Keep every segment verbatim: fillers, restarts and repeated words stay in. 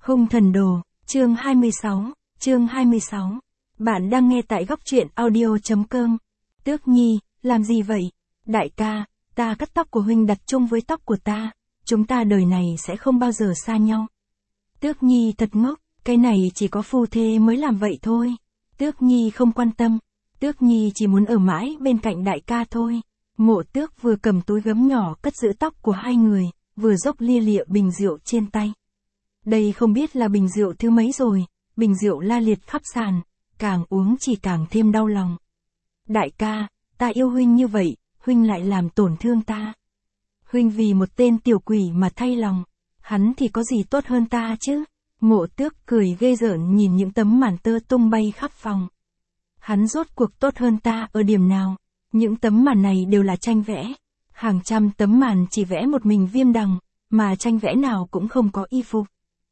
Hung thần đồ, chương hai mươi sáu, chương hai mươi sáu. Bạn đang nghe tại góc truyện audio.com. Tước Nhi, làm gì vậy? Đại ca, ta cắt tóc của huynh đặt chung với tóc của ta, chúng ta đời này sẽ không bao giờ xa nhau. Tước Nhi thật ngốc, cái này chỉ có phu thê mới làm vậy thôi. Tước Nhi không quan tâm, Tước Nhi chỉ muốn ở mãi bên cạnh đại ca thôi. Mộ Tước vừa cầm túi gấm nhỏ cất giữ tóc của hai người, vừa dốc lia lịa bình rượu trên tay. Đây không biết là bình rượu thứ mấy rồi, bình rượu la liệt khắp sàn, càng uống chỉ càng thêm đau lòng. Đại ca, ta yêu huynh như vậy, huynh lại làm tổn thương ta. Huynh vì một tên tiểu quỷ mà thay lòng, hắn thì có gì tốt hơn ta chứ? Mộ Tước cười ghê rợn nhìn những tấm màn tơ tung bay khắp phòng. Hắn rốt cuộc tốt hơn ta ở điểm nào? Những tấm màn này đều là tranh vẽ. Hàng trăm tấm màn chỉ vẽ một mình Viêm Đằng, mà tranh vẽ nào cũng không có y phục.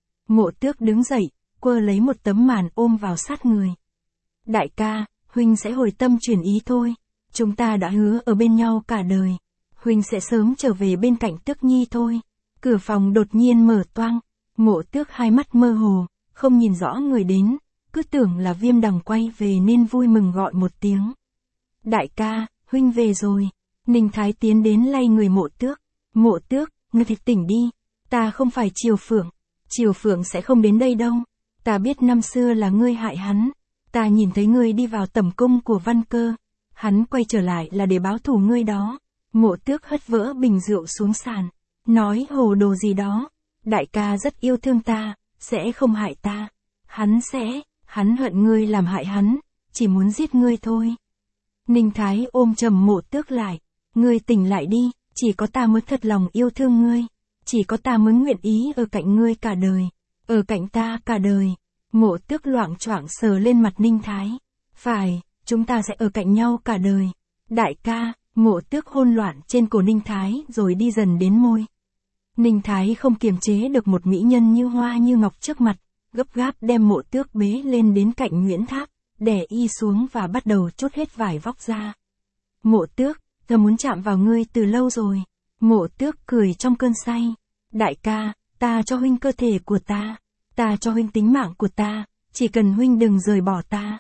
Mộ Tước đứng dậy, quơ lấy một tấm màn ôm vào sát người. Đại ca, huynh sẽ hồi tâm chuyển ý thôi. Chúng ta đã hứa ở bên nhau cả đời. Huynh sẽ sớm trở về bên cạnh Tước Nhi thôi. Cửa phòng đột nhiên mở toang. Mộ Tước hai mắt mơ hồ, không nhìn rõ người đến, cứ tưởng là Viêm Đằng quay về nên vui mừng gọi một tiếng. Đại ca, huynh về rồi. Ninh Thái tiến đến lay người Mộ Tước. Mộ Tước, ngươi thì tỉnh đi. Ta không phải Triều Phượng. Triều Phượng sẽ không đến đây đâu. Ta biết năm xưa là ngươi hại hắn. Ta nhìn thấy ngươi đi vào tẩm cung của Văn Cơ. Hắn quay trở lại là để báo thù ngươi đó. Mộ Tước hất vỡ bình rượu xuống sàn. Nói hồ đồ gì đó. Đại ca rất yêu thương ta, sẽ không hại ta. Hắn sẽ, hắn hận ngươi làm hại hắn, chỉ muốn giết ngươi thôi. Ninh Thái ôm chầm Mộ Tước lại. Ngươi tỉnh lại đi, chỉ có ta mới thật lòng yêu thương ngươi. Chỉ có ta mới nguyện ý ở cạnh ngươi cả đời. Ở cạnh ta cả đời. Mộ Tước loạng choạng sờ lên mặt Ninh Thái. Phải, chúng ta sẽ ở cạnh nhau cả đời. Đại ca, Mộ Tước hôn loạn trên cổ Ninh Thái rồi đi dần đến môi. Ninh Thái không kiềm chế được một mỹ nhân như hoa như ngọc trước mặt, gấp gáp đem Mộ Tước bế lên đến cạnh Nguyễn Thác, đè y xuống và bắt đầu chốt hết vải vóc ra. Mộ Tước, ta muốn chạm vào ngươi từ lâu rồi. Mộ Tước cười trong cơn say. Đại ca, ta cho huynh cơ thể của ta. Ta cho huynh tính mạng của ta, chỉ cần huynh đừng rời bỏ ta.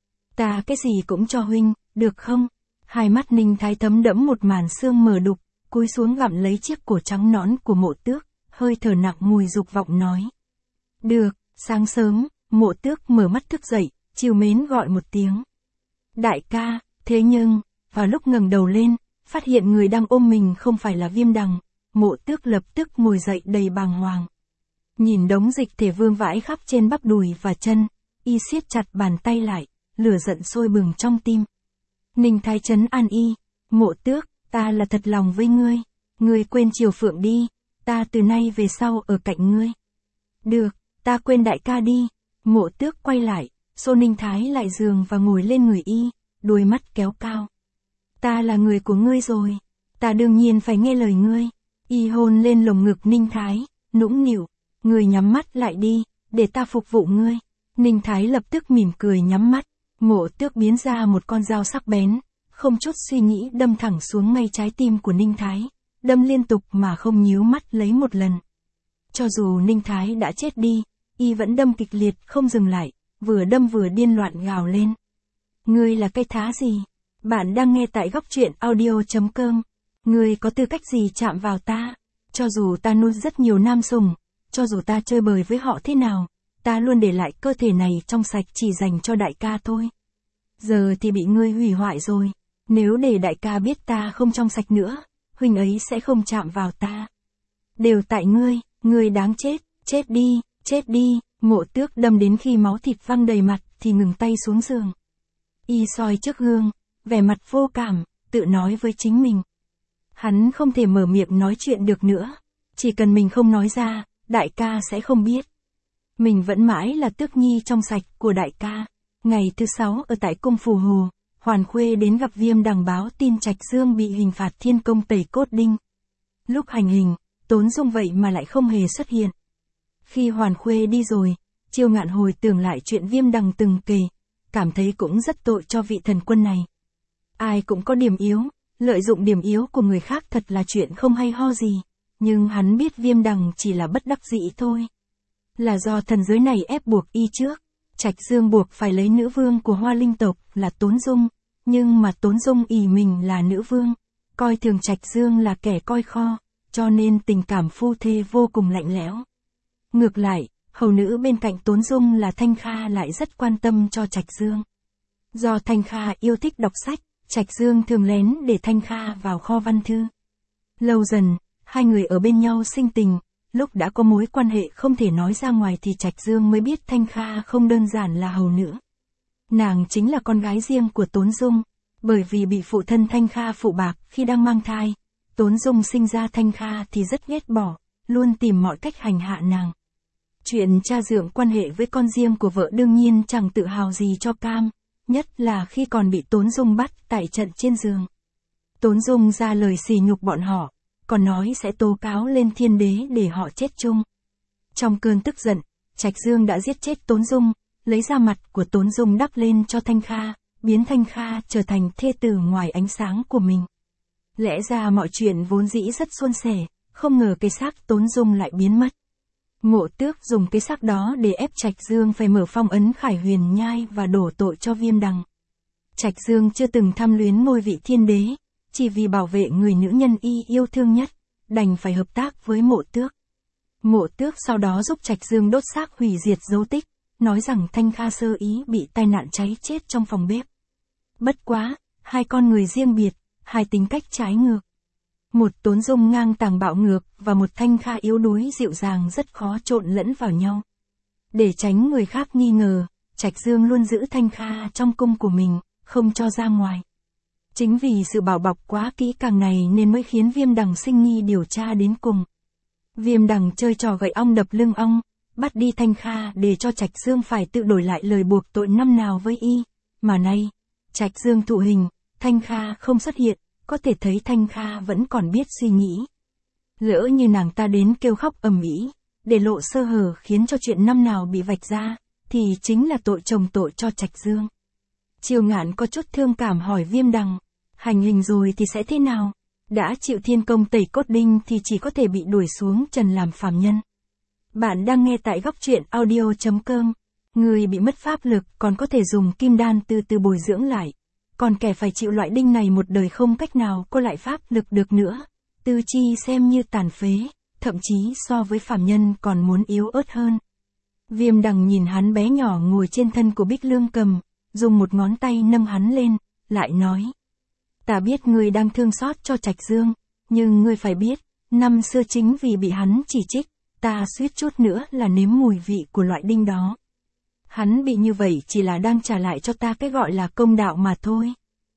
Ta cái gì cũng cho huynh, được không? Hai mắt Ninh Thái thấm đẫm một màn sương mờ đục, cúi xuống gặm lấy chiếc cổ trắng nõn của Mộ Tước, hơi thở nặng mùi dục vọng nói. Được, sáng sớm, Mộ Tước mở mắt thức dậy, trìu mến gọi một tiếng. Đại ca, thế nhưng, vào lúc ngẩng đầu lên, phát hiện người đang ôm mình không phải là Viêm Đằng, Mộ Tước lập tức ngồi dậy đầy bàng hoàng. Nhìn đống dịch thể vương vãi khắp trên bắp đùi và chân, y siết chặt bàn tay lại, lửa giận sôi bừng trong tim. Ninh Thái trấn an y, Mộ Tước, ta là thật lòng với ngươi, ngươi quên Triều Phượng đi, ta từ nay về sau ở cạnh ngươi. Được, ta quên đại ca đi. Mộ Tước quay lại, xô Ninh Thái lại giường và ngồi lên người y, đôi mắt kéo cao. Ta là người của ngươi rồi, ta đương nhiên phải nghe lời ngươi. Y hôn lên lồng ngực Ninh Thái, nũng nịu, ngươi nhắm mắt lại đi, để ta phục vụ ngươi. Ninh Thái lập tức mỉm cười nhắm mắt, Mộ Tước biến ra một con dao sắc bén, không chút suy nghĩ đâm thẳng xuống ngay trái tim của Ninh Thái, đâm liên tục mà không nhíu mắt lấy một lần. Cho dù Ninh Thái đã chết đi, y vẫn đâm kịch liệt không dừng lại, vừa đâm vừa điên loạn gào lên. Ngươi là cái thá gì? Bạn đang nghe tại góc truyện audio.com. Ngươi có tư cách gì chạm vào ta? Cho dù ta nuôi rất nhiều nam sùng, cho dù ta chơi bời với họ thế nào, ta luôn để lại cơ thể này trong sạch chỉ dành cho đại ca thôi. Giờ thì bị ngươi hủy hoại rồi, nếu để đại ca biết ta không trong sạch nữa, huynh ấy sẽ không chạm vào ta. Đều tại ngươi, ngươi đáng chết, chết đi, chết đi. Mộ Tước đâm đến khi máu thịt văng đầy mặt thì ngừng tay xuống giường. Y soi trước gương, vẻ mặt vô cảm, tự nói với chính mình. Hắn không thể mở miệng nói chuyện được nữa, chỉ cần mình không nói ra, đại ca sẽ không biết. Mình vẫn mãi là Tước Nhi trong sạch của đại ca. Ngày thứ sáu ở tại cung Phù Hồ, Hoàn Khuê đến gặp Viêm Đằng báo tin Trạch Dương bị hình phạt thiên công tẩy cốt đinh. Lúc hành hình, Tốn Dung vậy mà lại không hề xuất hiện. Khi Hoàn Khuê đi rồi, Chiêu Ngạn hồi tưởng lại chuyện Viêm Đằng từng kể, cảm thấy cũng rất tội cho vị thần quân này. Ai cũng có điểm yếu, lợi dụng điểm yếu của người khác thật là chuyện không hay ho gì, nhưng hắn biết Viêm Đằng chỉ là bất đắc dĩ thôi. Là do thần giới này ép buộc y trước. Trạch Dương buộc phải lấy nữ vương của Hoa Linh tộc là Tốn Dung, nhưng mà Tốn Dung ỷ mình là nữ vương, coi thường Trạch Dương là kẻ coi kho, cho nên tình cảm phu thê vô cùng lạnh lẽo. Ngược lại, hầu nữ bên cạnh Tốn Dung là Thanh Kha lại rất quan tâm cho Trạch Dương. Do Thanh Kha yêu thích đọc sách, Trạch Dương thường lén để Thanh Kha vào kho văn thư. Lâu dần, hai người ở bên nhau sinh tình, lúc đã có mối quan hệ không thể nói ra ngoài thì Trạch Dương mới biết Thanh Kha không đơn giản là hầu nữ. Nàng chính là con gái riêng của Tốn Dung, bởi vì bị phụ thân Thanh Kha phụ bạc khi đang mang thai, Tốn Dung sinh ra Thanh Kha thì rất ghét bỏ, luôn tìm mọi cách hành hạ nàng. Chuyện cha dượng quan hệ với con riêng của vợ đương nhiên chẳng tự hào gì cho cam, nhất là khi còn bị Tốn Dung bắt tại trận trên giường. Tốn Dung ra lời sỉ nhục bọn họ, còn nói sẽ tố cáo lên thiên đế để họ chết chung. Trong cơn tức giận, Trạch Dương đã giết chết Tốn Dung, lấy da mặt của Tốn Dung đắp lên cho Thanh Kha, biến Thanh Kha trở thành thê tử ngoài ánh sáng của mình. Lẽ ra mọi chuyện vốn dĩ rất suôn sẻ, không ngờ cái xác Tốn Dung lại biến mất. Ngộ Tước dùng cái xác đó để ép Trạch Dương phải mở phong ấn Khải Huyền Nhai và đổ tội cho Viêm Đằng. Trạch Dương chưa từng tham luyến ngôi vị thiên đế, chỉ vì bảo vệ người nữ nhân y yêu thương nhất, đành phải hợp tác với Mộ Tước. Mộ Tước sau đó giúp Trạch Dương đốt xác hủy diệt dấu tích, nói rằng Thanh Kha sơ ý bị tai nạn cháy chết trong phòng bếp. Bất quá, hai con người riêng biệt, hai tính cách trái ngược. Một Tốn Dung ngang tàng bạo ngược và một Thanh Kha yếu đuối dịu dàng rất khó trộn lẫn vào nhau. Để tránh người khác nghi ngờ, Trạch Dương luôn giữ Thanh Kha trong cung của mình, không cho ra ngoài. Chính vì sự bảo bọc quá kỹ càng này nên mới khiến Viêm Đằng sinh nghi điều tra đến cùng. Viêm Đằng chơi trò gậy ong đập lưng ong, bắt đi Thanh Kha để cho Trạch Dương phải tự đổi lại lời buộc tội năm nào với y, mà nay, Trạch Dương thụ hình, Thanh Kha không xuất hiện, có thể thấy Thanh Kha vẫn còn biết suy nghĩ. Lỡ như nàng ta đến kêu khóc ầm ĩ, để lộ sơ hở khiến cho chuyện năm nào bị vạch ra, thì chính là tội chồng tội cho Trạch Dương. Triều Ngạn có chút thương cảm hỏi Viêm Đằng, hành hình rồi thì sẽ thế nào? Đã chịu thiên công tẩy cốt đinh thì chỉ có thể bị đuổi xuống trần làm phàm nhân. Bạn đang nghe tại góc truyện audio chấm com. Người bị mất pháp lực còn có thể dùng kim đan từ từ bồi dưỡng lại. Còn kẻ phải chịu loại đinh này một đời không cách nào có lại pháp lực được nữa. Tư chi xem như tàn phế, thậm chí so với phàm nhân còn muốn yếu ớt hơn. Viêm Đằng nhìn hắn bé nhỏ ngồi trên thân của Bích Lương Cầm, dùng một ngón tay nâng hắn lên, lại nói. Ta biết ngươi đang thương xót cho Trạch Dương, nhưng ngươi phải biết, năm xưa chính vì bị hắn chỉ trích, ta suýt chút nữa là nếm mùi vị của loại đinh đó. Hắn bị như vậy chỉ là đang trả lại cho ta cái gọi là công đạo mà thôi.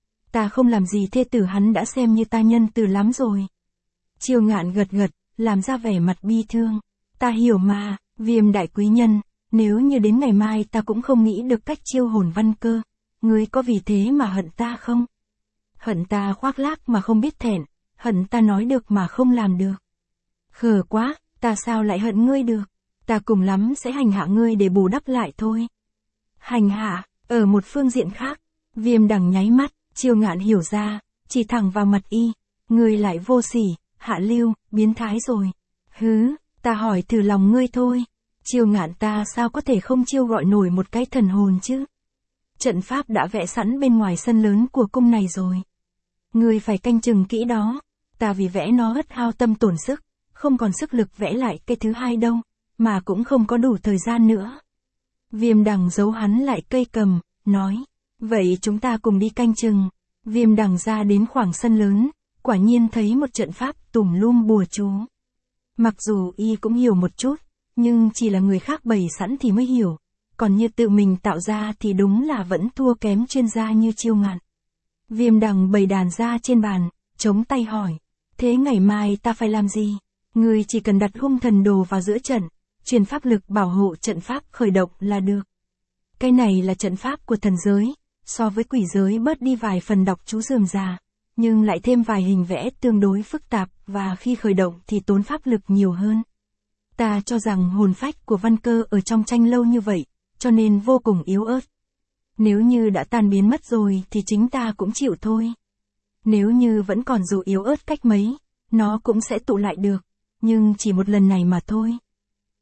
Ta không làm gì thê tử hắn đã xem như ta nhân từ lắm rồi. Triều Ngạn gật gật, làm ra vẻ mặt bi thương. Ta hiểu mà, Viêm đại quý nhân, nếu như đến ngày mai ta cũng không nghĩ được cách chiêu hồn Văn Cơ, ngươi có vì thế mà hận ta không? Hận ta khoác lác mà không biết thẹn, hận ta nói được mà không làm được. Khờ quá, ta sao lại hận ngươi được? Ta cùng lắm sẽ hành hạ ngươi để bù đắp lại thôi. Hành hạ, ở một phương diện khác, Viêm Đằng nháy mắt, Triều Ngạn hiểu ra, chỉ thẳng vào mặt y, ngươi lại vô sỉ, hạ lưu, biến thái rồi. Hứ, ta hỏi thử lòng ngươi thôi. Triều Ngạn ta sao có thể không chiêu gọi nổi một cái thần hồn chứ? Trận pháp đã vẽ sẵn bên ngoài sân lớn của cung này rồi. Ngươi phải canh chừng kỹ đó, ta vì vẽ nó hất hao tâm tổn sức, không còn sức lực vẽ lại cái thứ hai đâu, mà cũng không có đủ thời gian nữa. Viêm Đằng giấu hắn lại cây cầm, nói, vậy chúng ta cùng đi canh chừng. Viêm Đằng ra đến khoảng sân lớn, quả nhiên thấy một trận pháp tùm lum bùa chú. Mặc dù y cũng hiểu một chút, nhưng chỉ là người khác bày sẵn thì mới hiểu, còn như tự mình tạo ra thì đúng là vẫn thua kém chuyên gia như Triều Ngạn. Viêm Đằng bày đàn ra trên bàn, chống tay hỏi, thế ngày mai ta phải làm gì? Ngươi chỉ cần đặt hung thần đồ vào giữa trận, truyền pháp lực bảo hộ trận pháp khởi động là được. Cái này là trận pháp của thần giới, so với quỷ giới bớt đi vài phần đọc chú rườm rà, nhưng lại thêm vài hình vẽ tương đối phức tạp và khi khởi động thì tốn pháp lực nhiều hơn. Ta cho rằng hồn phách của Văn Cơ ở trong tranh lâu như vậy, cho nên vô cùng yếu ớt. Nếu như đã tan biến mất rồi thì chính ta cũng chịu thôi. Nếu như vẫn còn dù yếu ớt cách mấy, nó cũng sẽ tụ lại được, nhưng chỉ một lần này mà thôi.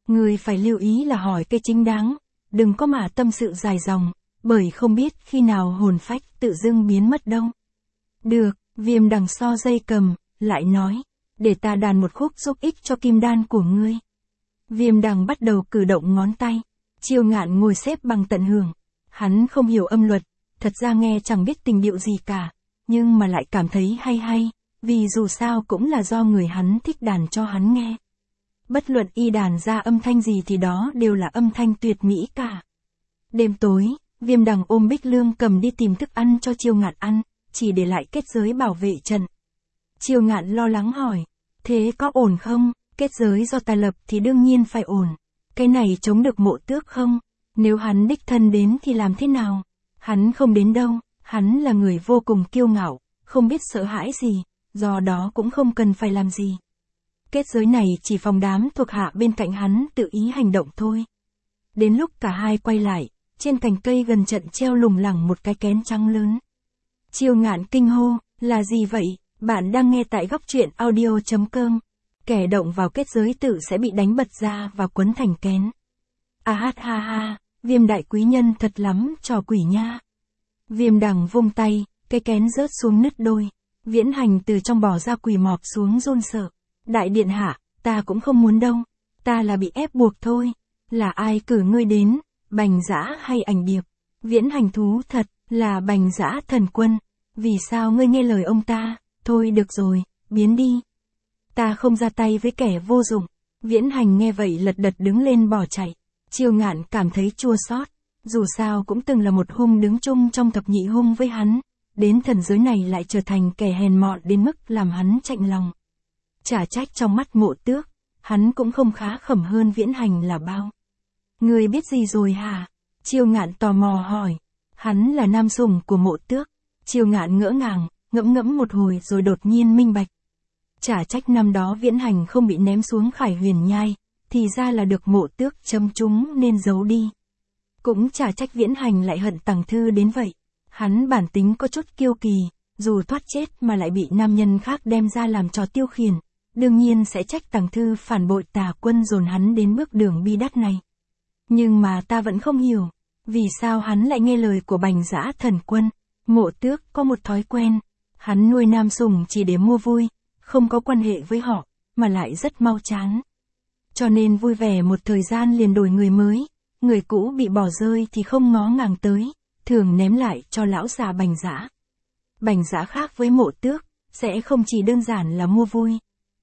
Người phải lưu ý là hỏi cái chính đáng, đừng có mà tâm sự dài dòng, bởi không biết khi nào hồn phách tự dưng biến mất đâu. Được, Viêm Đằng so dây cầm, lại nói, để ta đàn một khúc giúp ích cho kim đan của ngươi. Viêm Đằng bắt đầu cử động ngón tay, Chiêu Ngạn ngồi xếp bằng tận hưởng. Hắn không hiểu âm luật, thật ra nghe chẳng biết tình điệu gì cả, nhưng mà lại cảm thấy hay hay, vì dù sao cũng là do người hắn thích đàn cho hắn nghe. Bất luận y đàn ra âm thanh gì thì đó đều là âm thanh tuyệt mỹ cả. Đêm tối, Viêm Đằng ôm Bích Lương cầm đi tìm thức ăn cho Chiêu Ngạn ăn, chỉ để lại kết giới bảo vệ trận. Chiêu Ngạn lo lắng hỏi, thế có ổn không? Kết giới do ta lập thì đương nhiên phải ổn. Cái này chống được Mộ Tước không? Nếu hắn đích thân đến thì làm thế nào? Hắn không đến đâu, hắn là người vô cùng kiêu ngạo, không biết sợ hãi gì, do đó cũng không cần phải làm gì. Kết giới này chỉ phòng đám thuộc hạ bên cạnh hắn tự ý hành động thôi. Đến lúc cả hai quay lại, trên cành cây gần trận treo lủng lẳng một cái kén trắng lớn. Chiêu Ngạn kinh hô, là gì vậy? Bạn đang nghe tại góc truyện audio chấm com. Kẻ động vào kết giới tự sẽ bị đánh bật ra và quấn thành kén. À hát ha ha, Viêm đại quý nhân thật lắm, trò quỷ nha. Viêm Đằng vung tay, cái kén rớt xuống nứt đôi. Viễn Hành từ trong bò ra quỳ mọp xuống run sợ. Đại điện hạ, ta cũng không muốn đâu. Ta là bị ép buộc thôi. Là ai cử ngươi đến, Bành Dã hay Ảnh Điệp? Viễn Hành thú thật, là Bành Dã thần quân. Vì sao ngươi nghe lời ông ta? Thôi được rồi, biến đi. Ta không ra tay với kẻ vô dụng. Viễn Hành nghe vậy lật đật đứng lên bỏ chạy. Chiêu Ngạn cảm thấy chua xót. Dù sao cũng từng là một hung đứng chung trong thập nhị hung với hắn. Đến thần giới này lại trở thành kẻ hèn mọn đến mức làm hắn chạnh lòng. Chả trách trong mắt Mộ Tước, hắn cũng không khá khẩm hơn Viễn Hành là bao. Người biết gì rồi hả? Chiêu Ngạn tò mò hỏi. Hắn là nam sủng của Mộ Tước. Chiêu Ngạn ngỡ ngàng, ngẫm ngẫm một hồi rồi đột nhiên minh bạch. Chả trách năm đó Viễn Hành không bị ném xuống Khải Huyền Nhai, thì ra là được Mộ Tước châm trúng nên giấu đi. Cũng chả trách Viễn Hành lại hận Tằng Thư đến vậy. Hắn bản tính có chút kiêu kỳ, dù thoát chết mà lại bị nam nhân khác đem ra làm trò tiêu khiển, đương nhiên sẽ trách Tằng Thư phản bội Tà Quân dồn hắn đến bước đường bi đát này. Nhưng mà ta vẫn không hiểu, vì sao hắn lại nghe lời của Bành Dã thần quân. Mộ Tước có một thói quen, hắn nuôi nam sủng chỉ để mua vui, không có quan hệ với họ, mà lại rất mau chán. Cho nên vui vẻ một thời gian liền đổi người mới, người cũ bị bỏ rơi thì không ngó ngàng tới, thường ném lại cho lão già Bành Dã. Bành Dã khác với Mộ Tước, sẽ không chỉ đơn giản là mua vui.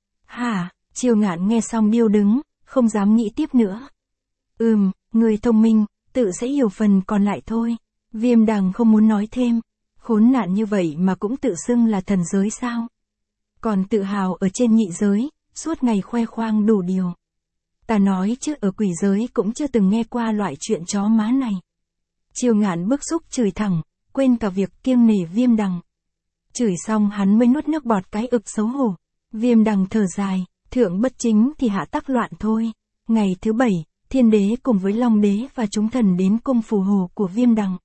Hả? Chiêu Ngạn nghe xong điêu đứng, không dám nghĩ tiếp nữa. Ừm, người thông minh, tự sẽ hiểu phần còn lại thôi. Viêm Đằng không muốn nói thêm, khốn nạn như vậy mà cũng tự xưng là thần giới sao? Còn tự hào ở trên nhị giới, suốt ngày khoe khoang đủ điều. Ta nói chứ ở quỷ giới cũng chưa từng nghe qua loại chuyện chó má này. Chiêu Ngạn bức xúc chửi thẳng, quên cả việc kiêng nể Viêm Đằng. Chửi xong hắn mới nuốt nước bọt cái ực xấu hổ. Viêm Đằng thở dài, thượng bất chính thì hạ tắc loạn thôi. Ngày thứ bảy, Thiên Đế cùng với Long Đế và chúng thần đến cung phù hộ của Viêm Đằng.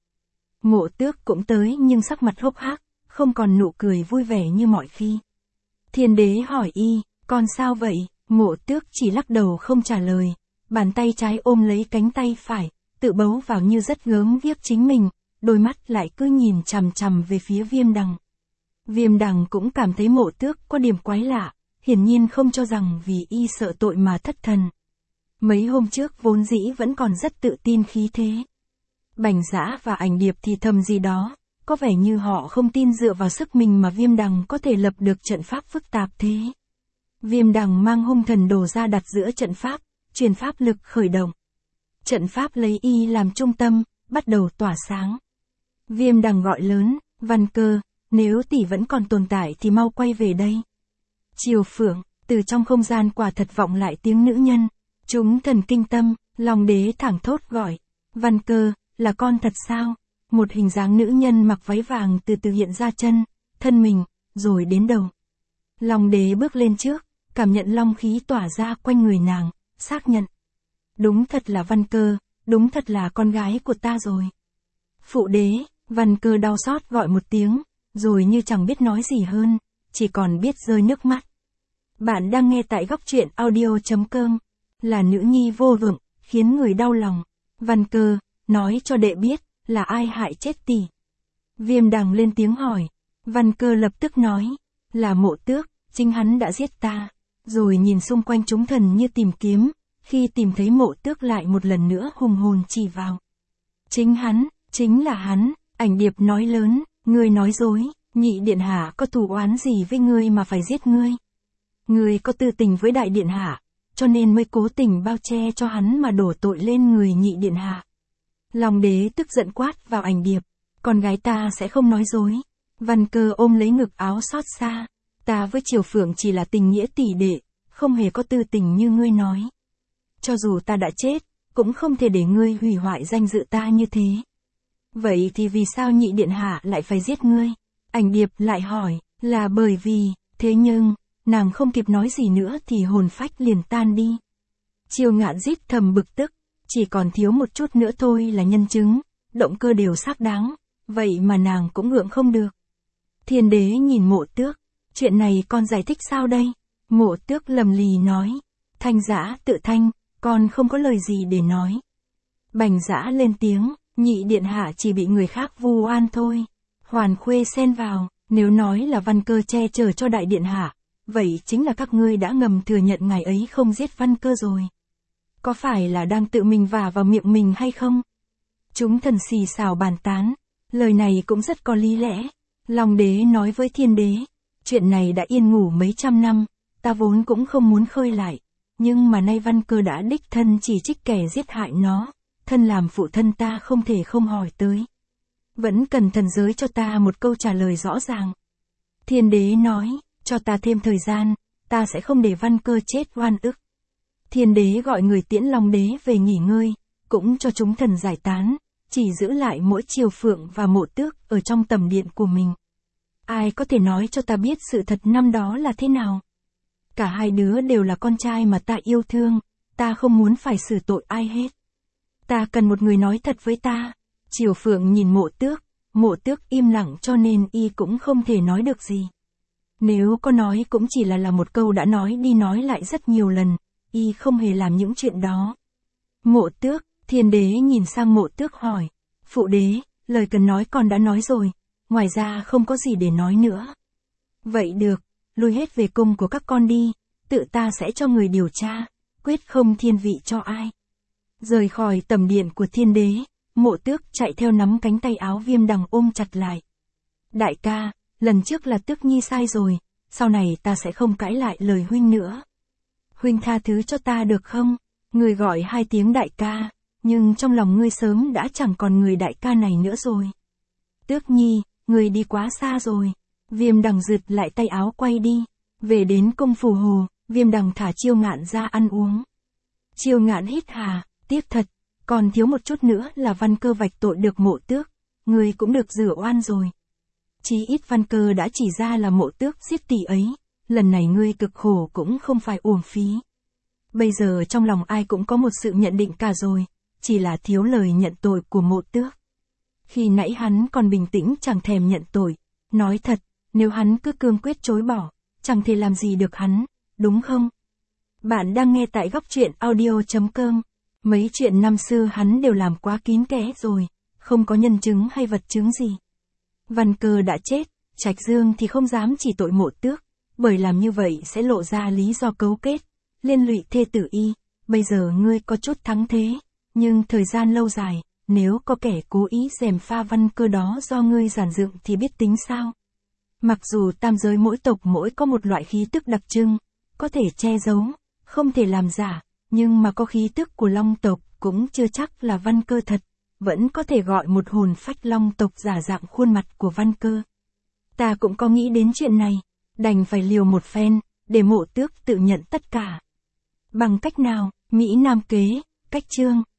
Mộ Tước cũng tới nhưng sắc mặt hốc hác, không còn nụ cười vui vẻ như mọi khi. Thiên Đế hỏi y, con sao vậy? Mộ Tước chỉ lắc đầu không trả lời, bàn tay trái ôm lấy cánh tay phải, tự bấu vào như rất gớm ghiếc chính mình, đôi mắt lại cứ nhìn chằm chằm về phía Viêm Đằng. Viêm Đằng cũng cảm thấy Mộ Tước có điểm quái lạ, hiển nhiên không cho rằng vì y sợ tội mà thất thần. Mấy hôm trước vốn dĩ vẫn còn rất tự tin khí thế. Bành Dã và Ảnh Điệp thì thầm gì đó, có vẻ như họ không tin dựa vào sức mình mà Viêm Đằng có thể lập được trận pháp phức tạp thế. Viêm Đằng mang hung thần đồ ra đặt giữa trận pháp, truyền pháp lực khởi động. Trận pháp lấy y làm trung tâm, bắt đầu tỏa sáng. Viêm Đằng gọi lớn, Văn Cơ, nếu tỷ vẫn còn tồn tại thì mau quay về đây. Triều Phượng, từ trong không gian quả thật vọng lại tiếng nữ nhân. Chúng thần kinh tâm, Long Đế thẳng thốt gọi, Văn Cơ, là con thật sao? Một hình dáng nữ nhân mặc váy vàng từ từ hiện ra chân, thân mình, rồi đến đầu. Long Đế bước lên trước, cảm nhận long khí tỏa ra quanh người nàng, xác nhận. Đúng thật là Văn Cơ, đúng thật là con gái của ta rồi. Phụ đế, Văn Cơ đau xót gọi một tiếng, rồi như chẳng biết nói gì hơn, chỉ còn biết rơi nước mắt. Bạn đang nghe tại góc truyện audio chấm com. là nữ nhi vô vựng, khiến người đau lòng. Văn Cơ, nói cho đệ biết, là ai hại chết tỷ. Viêm Đằng lên tiếng hỏi. Văn Cơ lập tức nói, là Mộ Tước, chính hắn đã giết ta. Rồi nhìn xung quanh chúng thần như tìm kiếm, khi tìm thấy Mộ Tước lại một lần nữa hùng hồn chỉ vào. Chính hắn, chính là hắn. Ảnh Điệp nói lớn, ngươi nói dối, nhị điện hạ có thù oán gì với ngươi mà phải giết ngươi? Ngươi có tư tình với đại điện hạ, cho nên mới cố tình bao che cho hắn mà đổ tội lên người nhị điện hạ. Long Đế tức giận quát vào Ảnh Điệp, con gái ta sẽ không nói dối. Văn Cơ ôm lấy ngực áo xót xa, ta với Triều Phượng chỉ là tình nghĩa tỷ đệ, không hề có tư tình như ngươi nói. Cho dù ta đã chết, cũng không thể để ngươi hủy hoại danh dự ta như thế. Vậy thì vì sao nhị điện hạ lại phải giết ngươi? Ảnh Điệp lại hỏi, là bởi vì, thế nhưng, nàng không kịp nói gì nữa thì hồn phách liền tan đi. Chiêu Ngạn rít thầm bực tức, chỉ còn thiếu một chút nữa thôi là nhân chứng, động cơ đều xác đáng, vậy mà nàng cũng ngượng không được. Thiên Đế nhìn Mộ Tước, chuyện này con giải thích sao đây? Mộ Tước lầm lì nói, Thanh Giã tự thanh, con không có lời gì để nói. Bành Giã lên tiếng, nhị điện hạ chỉ bị người khác vu oan thôi. Hoàn Khuê xen vào, nếu nói là Văn Cơ che chở cho đại điện hạ, vậy chính là các ngươi đã ngầm thừa nhận ngày ấy không giết Văn Cơ rồi. Có phải là đang tự mình vả vào miệng mình hay không? Chúng thần xì xào bàn tán, lời này cũng rất có lý lẽ. Long Đế nói với Thiên Đế, chuyện này đã yên ngủ mấy trăm năm, ta vốn cũng không muốn khơi lại, nhưng mà nay Văn Cơ đã đích thân chỉ trích kẻ giết hại nó, thân làm phụ thân ta không thể không hỏi tới. Vẫn cần thần giới cho ta một câu trả lời rõ ràng. Thiên Đế nói, cho ta thêm thời gian, ta sẽ không để Văn Cơ chết oan ức. Thiên Đế gọi người tiễn Long Đế về nghỉ ngơi, cũng cho chúng thần giải tán, chỉ giữ lại mỗi Triều Phượng và Mộ Tước ở trong tầm điện của mình. Ai có thể nói cho ta biết sự thật năm đó là thế nào? Cả hai đứa đều là con trai mà ta yêu thương, ta không muốn phải xử tội ai hết. Ta cần một người nói thật với ta. Triều Phượng nhìn Mộ Tước, Mộ Tước im lặng cho nên y cũng không thể nói được gì. Nếu có nói cũng chỉ là là một câu đã nói đi nói lại rất nhiều lần, y không hề làm những chuyện đó. Mộ Tước, Thiên Đế nhìn sang Mộ Tước hỏi, Phụ Đế, lời cần nói con đã nói rồi, ngoài ra không có gì để nói nữa. Vậy được, lui hết về cung của các con đi, tự ta sẽ cho người điều tra, quyết không thiên vị cho ai. Rời khỏi tầm điện của Thiên Đế, Mộ Tước chạy theo nắm cánh tay áo Viêm Đằng ôm chặt lại. Đại ca, lần trước là Tước Nhi sai rồi, sau này ta sẽ không cãi lại lời huynh nữa. Huynh tha thứ cho ta được không? Người gọi hai tiếng đại ca, nhưng trong lòng ngươi sớm đã chẳng còn người đại ca này nữa rồi. Tước Nhi, người đi quá xa rồi. Viêm Đằng giật lại tay áo quay đi. Về đến cung Phù Hồ, Viêm Đằng thả Chiêu Ngạn ra ăn uống. Chiêu Ngạn hít hà, tiếc thật, còn thiếu một chút nữa là Văn Cơ vạch tội được Mộ Tước, người cũng được rửa oan rồi. Chí ít Văn Cơ đã chỉ ra là Mộ Tước giết tỷ ấy, lần này ngươi cực khổ cũng không phải uổng phí. Bây giờ trong lòng ai cũng có một sự nhận định cả rồi, chỉ là thiếu lời nhận tội của Mộ Tước. Khi nãy hắn còn bình tĩnh chẳng thèm nhận tội, nói thật, nếu hắn cứ cương quyết chối bỏ, chẳng thể làm gì được hắn, đúng không? Bạn đang nghe tại góc truyện audio chấm com. Mấy chuyện năm xưa hắn đều làm quá kín kẽ rồi, không có nhân chứng hay vật chứng gì. Văn Cơ đã chết, Trạch Dương thì không dám chỉ tội Mộ Tước, bởi làm như vậy sẽ lộ ra lý do cấu kết, liên lụy thê tử y. Bây giờ ngươi có chút thắng thế, nhưng thời gian lâu dài, nếu có kẻ cố ý gièm pha Văn Cơ đó do ngươi giản dựng thì biết tính sao? Mặc dù tam giới mỗi tộc mỗi có một loại khí tức đặc trưng, có thể che giấu, không thể làm giả, nhưng mà có khí tức của Long tộc cũng chưa chắc là Văn Cơ thật, vẫn có thể gọi một hồn phách Long tộc giả dạng khuôn mặt của Văn Cơ. Ta cũng có nghĩ đến chuyện này, đành phải liều một phen, để Mộ Tước tự nhận tất cả. Bằng cách nào? Mỹ Nam kế, cách chương.